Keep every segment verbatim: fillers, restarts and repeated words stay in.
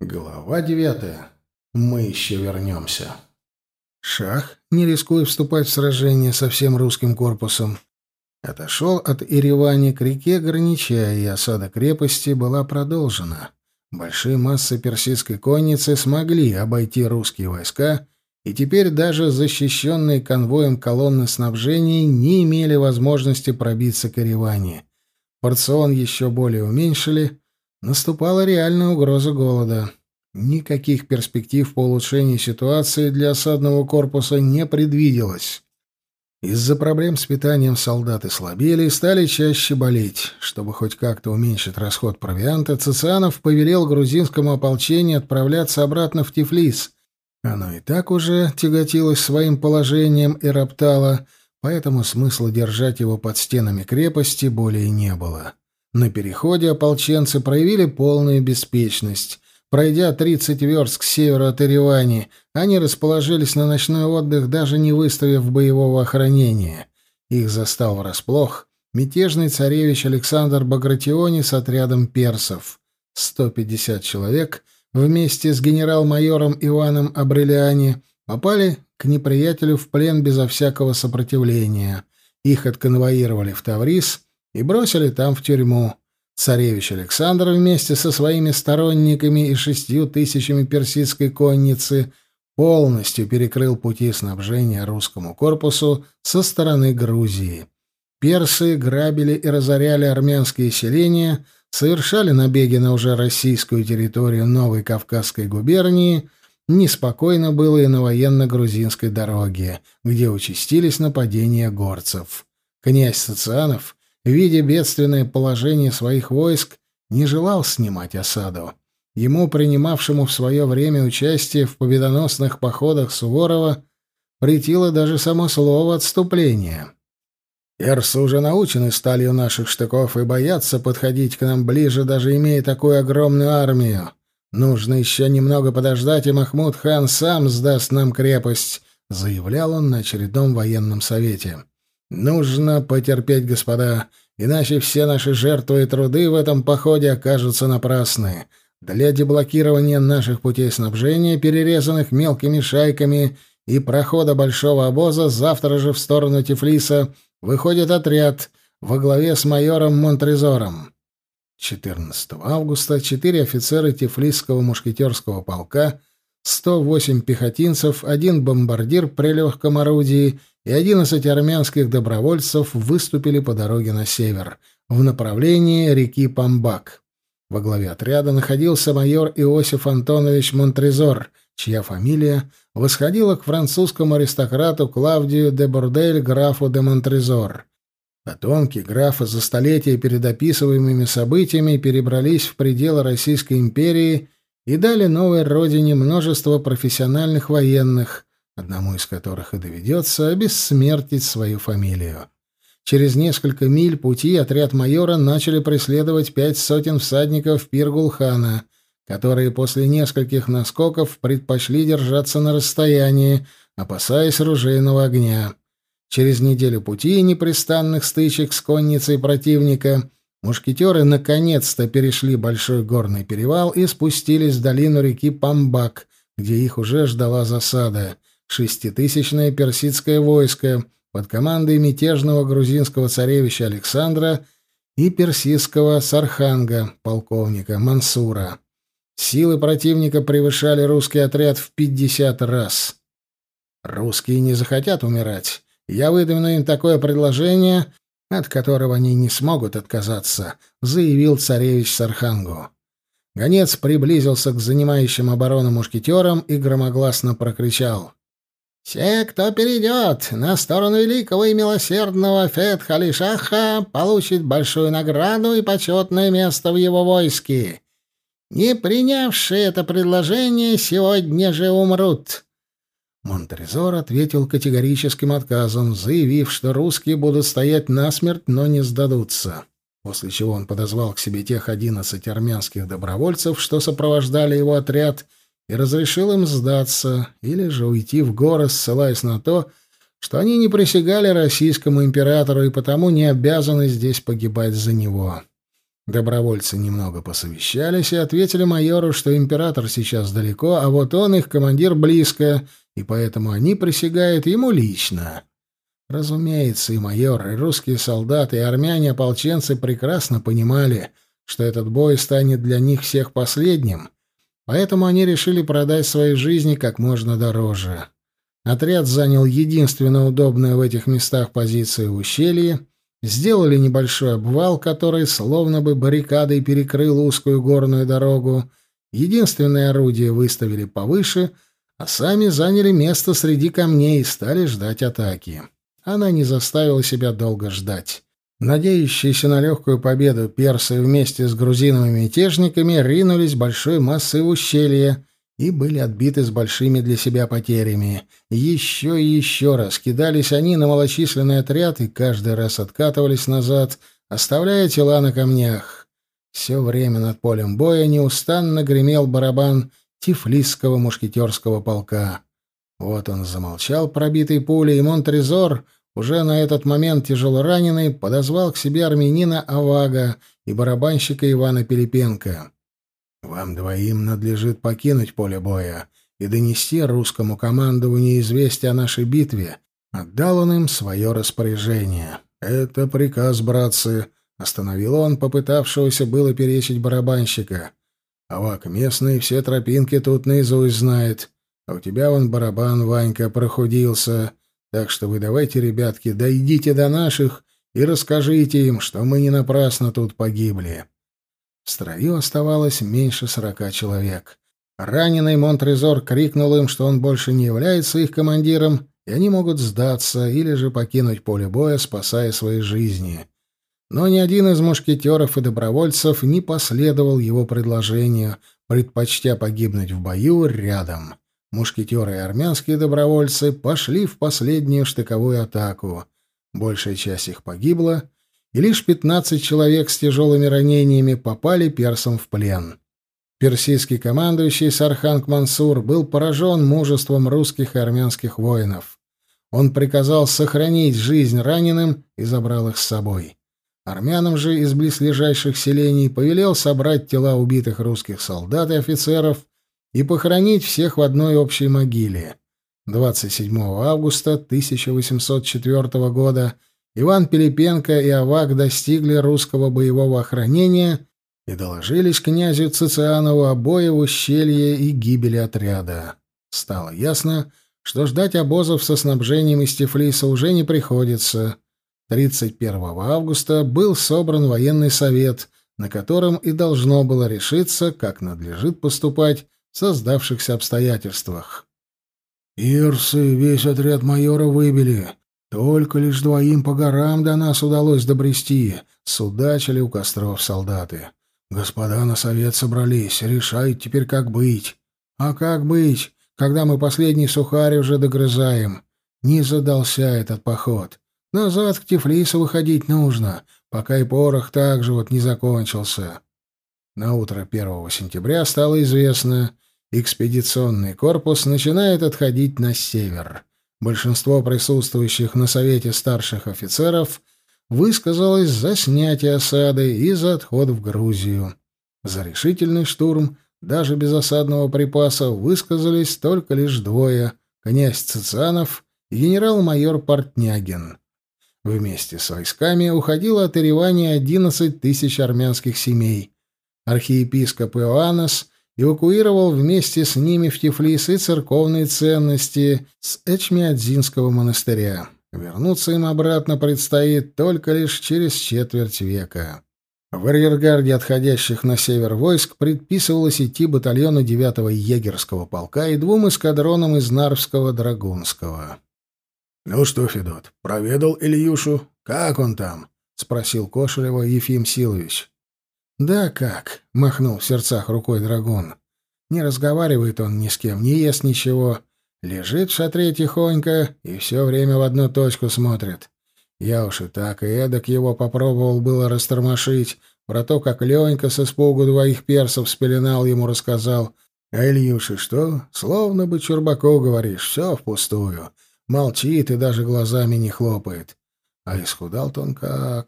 Глава девятая. Мы еще вернемся. Шах, не рискуя вступать в сражение со всем русским корпусом, отошел от Еревани к реке Гранича, и осада крепости была продолжена. Большие массы персидской конницы смогли обойти русские войска, и теперь даже защищенные конвоем колонны снабжения не имели возможности пробиться к Еревани. Порцион еще более уменьшили. Наступала реальная угроза голода. Никаких перспектив по улучшению ситуации для осадного корпуса не предвиделось. Из-за проблем с питанием солдаты слабели и стали чаще болеть. Чтобы хоть как-то уменьшить расход провианта, Цицианов повелел грузинскому ополчению отправляться обратно в Тифлис. Оно и так уже тяготилось своим положением и роптало, поэтому смысла держать его под стенами крепости более не было. На переходе ополченцы проявили полную беспечность. Пройдя тридцать верст к северу от Еревани, они расположились на ночной отдых, даже не выставив боевого охранения. Их застал врасплох мятежный царевич Александр Багратиони с отрядом персов. сто пятьдесят человек вместе с генерал-майором Иваном Абрелиани попали к неприятелю в плен безо всякого сопротивления. Их отконвоировали в Таврис и бросили там в тюрьму. Царевич Александр вместе со своими сторонниками и шестью тысячами персидской конницы полностью перекрыл пути снабжения русскому корпусу со стороны Грузии. Персы грабили и разоряли армянские селения, совершали набеги на уже российскую территорию Новой Кавказской губернии. Неспокойно было и на военно-грузинской дороге, где участились нападения горцев. Князь Цицианов, видя бедственное положение своих войск, не желал снимать осаду. Ему, принимавшему в свое время участие в победоносных походах Суворова, претило даже само слово «отступление». «Персы уже научены сталью наших штыков и боятся подходить к нам ближе, даже имея такую огромную армию. Нужно еще немного подождать, и Махмуд хан сам сдаст нам крепость», — заявлял он на очередном военном совете. «Нужно потерпеть, господа, иначе все наши жертвы и труды в этом походе окажутся напрасны. Для деблокирования наших путей снабжения, перерезанных мелкими шайками, и прохода большого обоза завтра же в сторону Тифлиса выходит отряд во главе с майором Монтрезором». четырнадцатого августа четыре офицера Тифлисского мушкетерского полка, сто восемь пехотинцев, один бомбардир при легком орудии и одиннадцать армянских добровольцев выступили по дороге на север, в направлении реки Памбак. Во главе отряда находился майор Иосиф Антонович Монтрезор, чья фамилия восходила к французскому аристократу Клавдию де Бордель, графу де Монтрезор. Потомки графа за столетия перед описываемыми событиями перебрались в пределы Российской империи и дали новой родине множество профессиональных военных, одному из которых и доведется обессмертить свою фамилию. Через несколько миль пути отряд майора начали преследовать пять сотен всадников Пир-Гулхана, которые после нескольких наскоков предпочли держаться на расстоянии, опасаясь ружейного огня. Через неделю пути и непрестанных стычек с конницей противника мушкетеры наконец-то перешли большой горный перевал и спустились в долину реки Памбак, где их уже ждала засада. Шеститысячное персидское войско под командой мятежного грузинского царевича Александра и персидского сарханга, полковника Мансура. Силы противника превышали русский отряд в пятьдесят раз. «Русские не захотят умирать. Я выдвину им такое предложение, от которого они не смогут отказаться», — заявил царевич Сархангу. Гонец приблизился к занимающим оборону мушкетерам и громогласно прокричал: «Все, кто перейдет на сторону великого и милосердного Фетх-Али-Шаха, получит большую награду и почетное место в его войске. Не принявшие это предложение сегодня же умрут». Монтрезор ответил категорическим отказом, заявив, что русские будут стоять насмерть, но не сдадутся. После чего он подозвал к себе тех одиннадцать армянских добровольцев, что сопровождали его отряд, и разрешил им сдаться или же уйти в горы, ссылаясь на то, что они не присягали российскому императору и потому не обязаны здесь погибать за него. Добровольцы немного посовещались и ответили майору, что император сейчас далеко, а вот он, их командир, близко, и поэтому они присягают ему лично. Разумеется, и майор, и русские солдаты, и армяне-ополченцы прекрасно понимали, что этот бой станет для них всех последним, поэтому они решили продать свои жизни как можно дороже. Отряд занял единственно удобную в этих местах позицию в ущелье, сделали небольшой обвал, который словно бы баррикадой перекрыл узкую горную дорогу, единственное орудие выставили повыше, а сами заняли место среди камней и стали ждать атаки. Она не заставила себя долго ждать. Надеющиеся на легкую победу персы вместе с грузиновыми мятежниками ринулись большой массой в ущелье и были отбиты с большими для себя потерями. Еще и еще раз кидались они на малочисленный отряд и каждый раз откатывались назад, оставляя тела на камнях. Все время над полем боя неустанно гремел барабан Тифлисского мушкетерского полка. Вот он замолчал, пробитый пулей, и Монтрезор, уже на этот момент тяжело раненый, подозвал к себе армянина Авага и барабанщика Ивана Пилипенко. «Вам двоим надлежит покинуть поле боя и донести русскому командованию известие о нашей битве». Отдал он им свое распоряжение. «Это приказ, братцы», — остановил он попытавшегося было перечить барабанщика. «Авак местный все тропинки тут наизусть знает. А у тебя вон барабан, Ванька, прохудился. Так что вы давайте, ребятки, дойдите до наших и расскажите им, что мы не напрасно тут погибли». В строю оставалось меньше сорока человек. Раненый Монтрезор крикнул им, что он больше не является их командиром, и они могут сдаться или же покинуть поле боя, спасая свои жизни. Но ни один из мушкетеров и добровольцев не последовал его предложению, предпочтя погибнуть в бою рядом. Мушкетеры и армянские добровольцы пошли в последнюю штыковую атаку. Большая часть их погибла, и лишь пятнадцать человек с тяжелыми ранениями попали персам в плен. Персидский командующий Сархан Мансур был поражен мужеством русских и армянских воинов. Он приказал сохранить жизнь раненым и забрал их с собой. Армянам же из близлежащих селений повелел собрать тела убитых русских солдат и офицеров и похоронить всех в одной общей могиле. двадцать седьмого августа тысяча восемьсот четвёртого года Иван Пилипенко и Авак достигли русского боевого охранения и доложились князю Цицианову о бое в ущелье и гибели отряда. Стало ясно, что ждать обозов со снабжением из Тифлиса уже не приходится. тридцать первого августа был собран военный совет, на котором и должно было решиться, как надлежит поступать в создавшихся обстоятельствах. «Персы весь отряд майора выбили. Только лишь двоим по горам до нас удалось добрести», — судачили у костров солдаты. «Господа на совет собрались, решают теперь, как быть». «А как быть, когда мы последний сухарь уже догрызаем? Не задался этот поход. Назад к Тифлису выходить нужно, пока и порох так же вот не закончился». Наутро первого сентября стало известно, экспедиционный корпус начинает отходить на север. Большинство присутствующих на совете старших офицеров высказалось за снятие осады и за отход в Грузию. За решительный штурм, даже без осадного припаса, высказались только лишь двое — князь Цицианов и генерал-майор Портнягин. Вместе с войсками уходило от Еревани одиннадцать тысяч армянских семей. Архиепископ Иоаннес эвакуировал вместе с ними в Тифлис и церковные ценности с Эчмиадзинского монастыря. Вернуться им обратно предстоит только лишь через четверть века. В арьергарде отходящих на север войск предписывалось идти батальону девятого егерского полка и двум эскадронам из Нарвского драгунского. «Ну что, Федот, проведал Ильюшу? Как он там?» — спросил Кошелева Ефим Силович. «Да как?» — махнул в сердцах рукой драгун. «Не разговаривает он ни с кем, не ест ничего. Лежит в шатре тихонько и все время в одну точку смотрит. Я уж и так, и эдак его попробовал было растормошить. Про то, как Ленька с испугу двоих персов спеленал, ему рассказал. А Ильюше что? Словно бы Чурбаку говоришь, все впустую. Молчит и даже глазами не хлопает. А исхудал-то он как.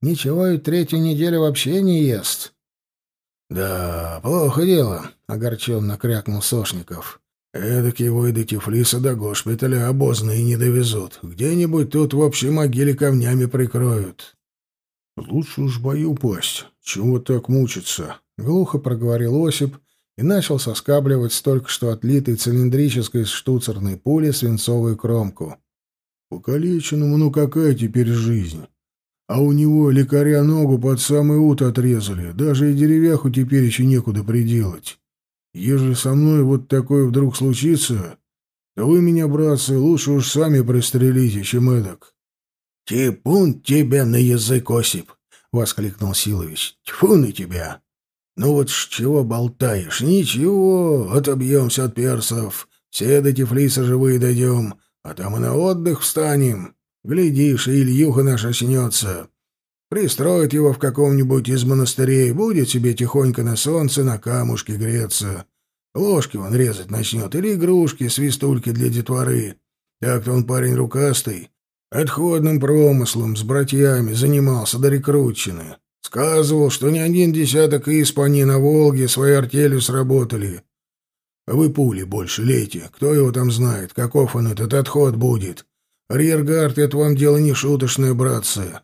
Ничего и третью неделю вообще не ест. — Да, плохо дело, — огорченно крякнул Сошников. — Эдак его и до Тифлиса, до госпиталя обозные не довезут. Где-нибудь тут в общей могиле камнями прикроют. — Лучше уж в бою упасть. Чего так мучиться? — глухо проговорил Осип и начал соскабливать с только что отлитой цилиндрической штуцерной пули свинцовую кромку. — Покалеченному ну какая теперь жизнь? А у него лекаря ногу под самый ут отрезали, даже и деревяху теперь еще некуда приделать. Ежели со мной вот такое вдруг случится, то вы меня, братцы, лучше уж сами пристрелите, чем эдак. — Типун тебя на язык, Осип! — воскликнул Силович. — Тьфу на тебя! Ну вот ж чего болтаешь? Ничего, отобьемся от персов, все до Тифлиса живые дойдем, а там и на отдых встанем. Глядишь, и Ильюха наш очнется. Пристроит его в каком-нибудь из монастырей, будет себе тихонько на солнце на камушке греться. Ложки он резать начнет, или игрушки, свистульки для детворы. Так-то он парень рукастый, отходным промыслом с братьями занимался до рекрутчины. Сказывал, что не один десяток испани на Волге своей артелью сработали. А вы пули больше лейте, кто его там знает, каков он этот отход будет. Арьергард — это вам дело не шуточное, братцы.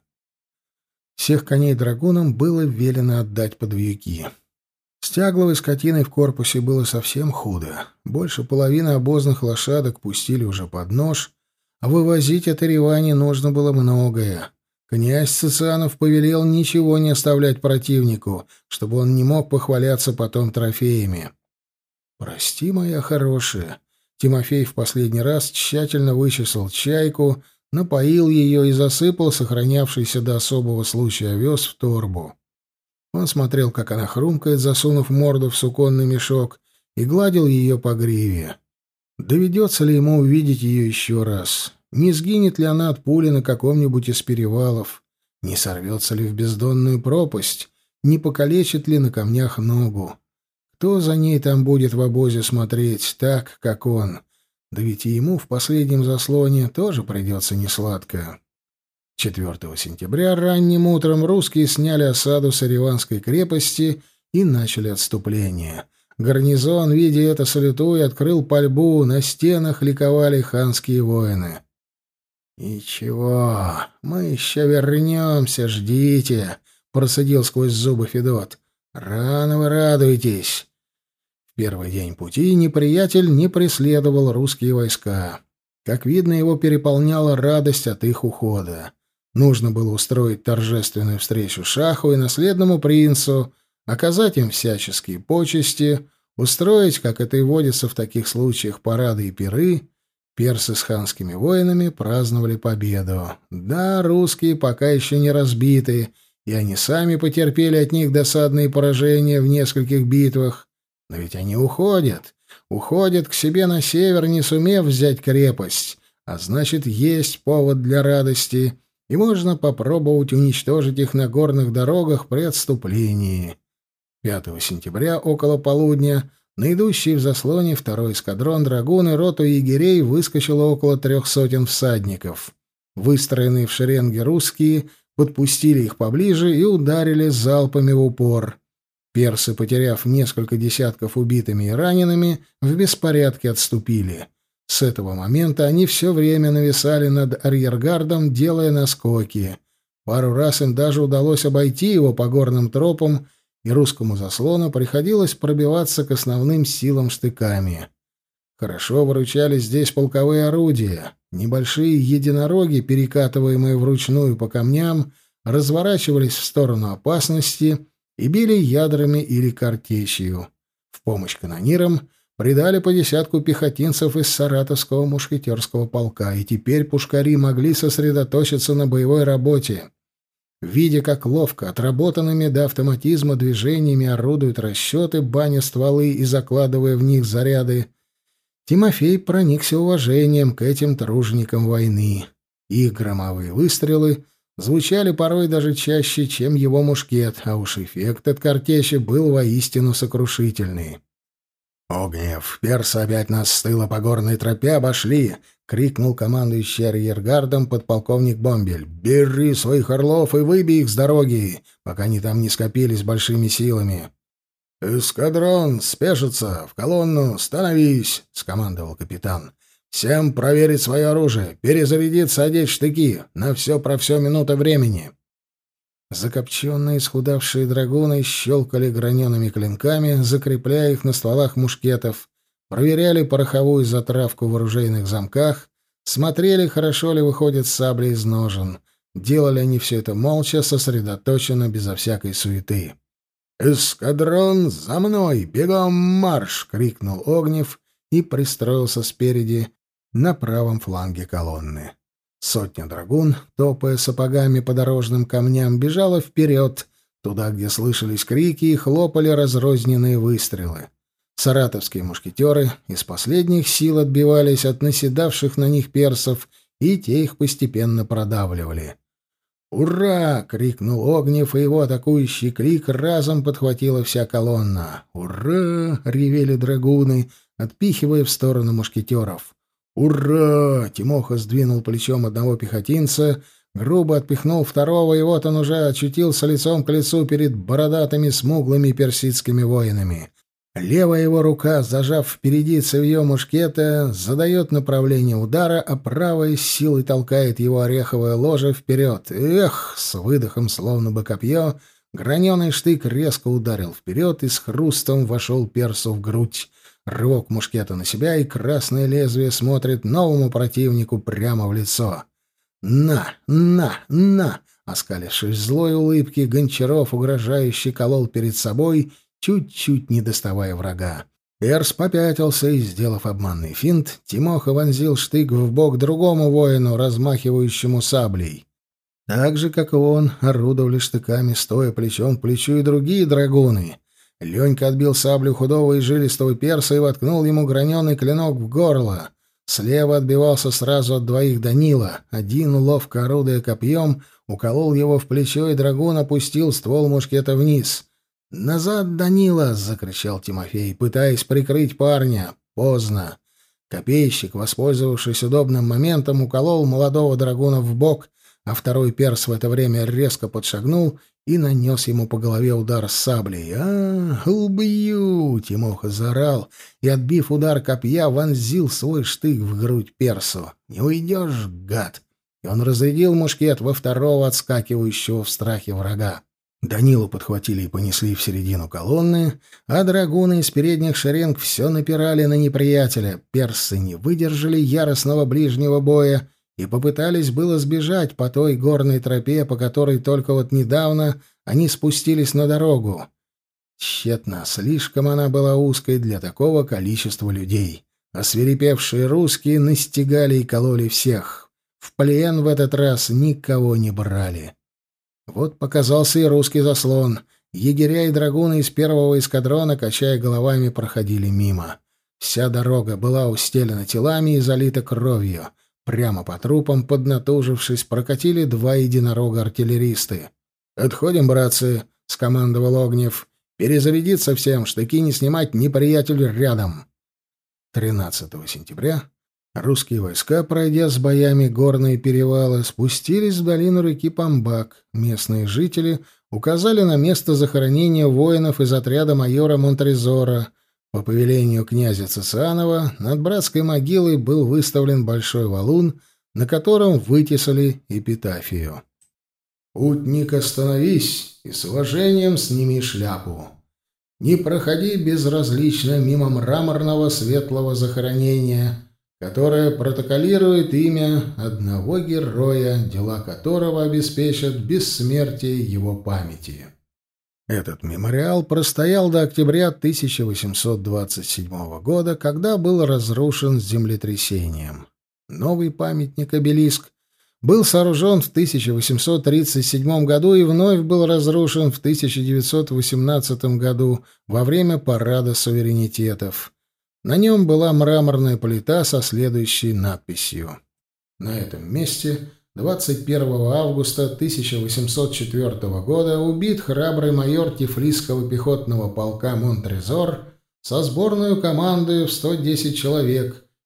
Всех коней драгунам было велено отдать под вьюки. С тягловой скотиной в корпусе было совсем худо. Больше половины обозных лошадок пустили уже под нож, а вывозить от Еревани нужно было многое. Князь Цицианов повелел ничего не оставлять противнику, чтобы он не мог похваляться потом трофеями. «Прости, моя хорошая». Тимофей в последний раз тщательно вычесал чайку, напоил ее и засыпал сохранявшийся до особого случая овес в торбу. Он смотрел, как она хрумкает, засунув морду в суконный мешок, и гладил ее по гриве. Доведется ли ему увидеть ее еще раз? Не сгинет ли она от пули на каком-нибудь из перевалов? Не сорвется ли в бездонную пропасть? Не покалечит ли на камнях ногу? Кто за ней там будет в обозе смотреть, так, как он? Да ведь и ему в последнем заслоне тоже придется несладко. четвёртого сентября ранним утром русские сняли осаду с Ереванской крепости и начали отступление. Гарнизон, видя это, салютуя, открыл пальбу, на стенах ликовали ханские воины. «Ничего, мы еще вернемся, ждите», — процедил сквозь зубы Федот. «Рано вы радуетесь». Первый день пути неприятель не преследовал русские войска. Как видно, его переполняла радость от их ухода. Нужно было устроить торжественную встречу шаху и наследному принцу, оказать им всяческие почести, устроить, как это и водится в таких случаях, парады и пиры. Персы с ханскими воинами праздновали победу. Да, русские пока еще не разбиты, и они сами потерпели от них досадные поражения в нескольких битвах. Но ведь они уходят, уходят к себе на север, не сумев взять крепость, а значит, есть повод для радости, и можно попробовать уничтожить их на горных дорогах при отступлении. пятого сентября около полудня на идущий в заслоне второй эскадрон драгун и роту егерей выскочило около трех сотен всадников. Выстроенные в шеренге русские подпустили их поближе и ударили залпами в упор. Персы, потеряв несколько десятков убитыми и ранеными, в беспорядке отступили. С этого момента они все время нависали над арьергардом, делая наскоки. Пару раз им даже удалось обойти его по горным тропам, и русскому заслону приходилось пробиваться к основным силам штыками. Хорошо выручали здесь полковые орудия. Небольшие единороги, перекатываемые вручную по камням, разворачивались в сторону опасности и били ядрами или картечью. В помощь канонирам придали по десятку пехотинцев из Саратовского мушкетерского полка, и теперь пушкари могли сосредоточиться на боевой работе. Видя, как ловко, отработанными до автоматизма движениями орудуют расчеты, баня стволы и закладывая в них заряды, Тимофей проникся уважением к этим труженикам войны. Их громовые выстрелы звучали порой даже чаще, чем его мушкет, а уж эффект от картечи был воистину сокрушительный. «Огнев, персы опять нас с тыла по горной тропе обошли!» — крикнул командующий арьергардом подполковник Бомбель. «Бери своих орлов и выбей их с дороги, пока они там не скопились большими силами». «Эскадрон, спешится! В колонну! Становись!» — скомандовал капитан. «Всем проверить свое оружие, перезарядиться, одеть штыки. На все про все минута времени». Закопченные, исхудавшие драгуны щелкали гранеными клинками, закрепляя их на стволах мушкетов, проверяли пороховую затравку в оружейных замках, смотрели, хорошо ли выходят сабли из ножен. Делали они все это молча, сосредоточенно, безо всякой суеты. «Эскадрон, за мной! Бегом марш!» — крикнул Огнев и пристроился спереди на правом фланге колонны. Сотня драгун, топая сапогами по дорожным камням, бежала вперед, туда, где слышались крики и хлопали разрозненные выстрелы. Саратовские мушкетеры из последних сил отбивались от наседавших на них персов, и те их постепенно продавливали. «Ура!» — крикнул Огнев, и его атакующий крик разом подхватила вся колонна. «Ура!» — ревели драгуны, отпихивая в сторону мушкетеров. «Ура!» — Тимоха сдвинул плечом одного пехотинца, грубо отпихнул второго, и вот он уже очутился лицом к лицу перед бородатыми смуглыми персидскими воинами. Левая его рука, зажав впереди цевьё мушкета, задает направление удара, а правая с силой толкает его ореховое ложе вперед. Эх! С выдохом, словно бы копье, граненый штык резко ударил вперед и с хрустом вошел персу в грудь. Рывок мушкета на себя, и красное лезвие смотрит новому противнику прямо в лицо. «На! На! На!» Оскалившись злой улыбки, Гончаров угрожающе колол перед собой, чуть-чуть не доставая врага. Перс попятился и, сделав обманный финт, Тимоха вонзил штык в бок другому воину, размахивающему саблей. Так же, как и он, орудовали штыками, стоя плечом к плечу, и другие драгуны. Ленька отбил саблю худого и жилистого перса и воткнул ему граненый клинок в горло. Слева отбивался сразу от двоих Данила. Один, ловко орудуя копьем, уколол его в плечо, и драгун опустил ствол мушкета вниз. «Назад, Данила!» — закричал Тимофей, пытаясь прикрыть парня. Поздно. Копейщик, воспользовавшись удобным моментом, уколол молодого драгуна в бок, а второй перс в это время резко подшагнул и нанес ему по голове удар с саблей. «А, убью!» — Тимоха заорал и, отбив удар копья, вонзил свой штык в грудь персу. «Не уйдешь, гад!» И он разрядил мушкет во второго отскакивающего в страхе врага. Данилу подхватили и понесли в середину колонны, а драгуны из передних шеренг все напирали на неприятеля. Персы не выдержали яростного ближнего боя и попытались было сбежать по той горной тропе, по которой только вот недавно они спустились на дорогу. Тщетно, слишком она была узкой для такого количества людей. Освирепевшие русские настигали и кололи всех. В плен в этот раз никого не брали. Вот показался и русский заслон. Егеря и драгуны из первого эскадрона, качая головами, проходили мимо. Вся дорога была устелена телами и залита кровью. Прямо по трупам, поднатужившись, прокатили два единорога-артиллеристы. «Отходим, братцы!» — скомандовал Огнев. «Перезарядиться всем, штыки не снимать, неприятель рядом!» тринадцатого сентября русские войска, пройдя с боями горные перевалы, спустились в долину реки Памбак. Местные жители указали на место захоронения воинов из отряда майора Монтрезора. По повелению князя Цесанова над братской могилой был выставлен большой валун, на котором вытесали эпитафию. «Путник, остановись и с уважением сними шляпу. Не проходи безразлично мимо мраморного светлого захоронения, которое протоколирует имя одного героя, дела которого обеспечат бессмертие его памяти». Этот мемориал простоял до октября тысяча восемьсот двадцать седьмого года, когда был разрушен землетрясением. Новый памятник-обелиск был сооружен в тысяча восемьсот тридцать седьмом году и вновь был разрушен в тысяча девятьсот восемнадцатом году во время парада суверенитетов. На нем была мраморная плита со следующей надписью. На этом месте двадцать первого августа тысяча восемьсот четвёртого года убит храбрый майор Тифлисского пехотного полка Монтрезор со сборной командой в сто десять человек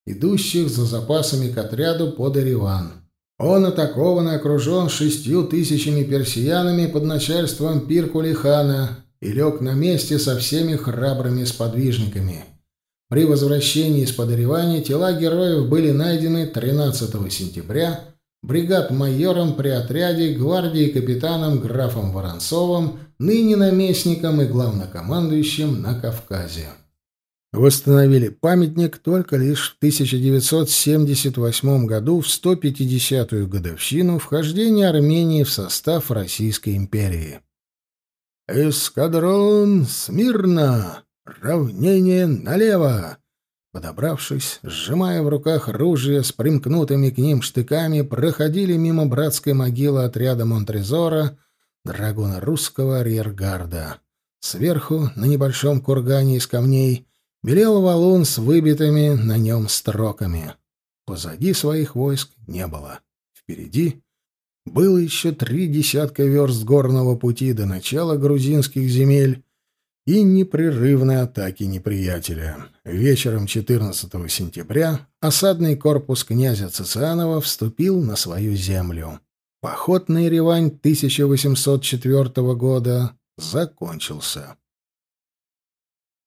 идущих за запасами к отряду под Ереван. Он атакован и окружен шестью тысячами персиянами под начальством Пир-Кули-хана и лег на месте со всеми храбрыми сподвижниками. При возвращении из-под Еревани тела героев были найдены тринадцатого сентября бригад-майором при отряде гвардии капитаном графом Воронцовым, ныне наместником и главнокомандующим на Кавказе. Восстановили памятник только лишь в тысяча девятьсот семьдесят восьмом году в сто пятидесятую годовщину вхождения Армении в состав Российской империи. «Эскадрон, смирно! Равнение налево!» Подобравшись, сжимая в руках ружья с примкнутыми к ним штыками, проходили мимо братской могилы отряда Монтрезора, драгуна русского арьергарда. Сверху, на небольшом кургане из камней, белел валун с выбитыми на нем строками. Позади своих войск не было. Впереди было еще три десятка верст горного пути до начала грузинских земель и непрерывной атаки неприятеля. Вечером четырнадцатого сентября осадный корпус князя Цицианова вступил на свою землю. Поход на Еревань тысяча восемьсот четвёртого года закончился.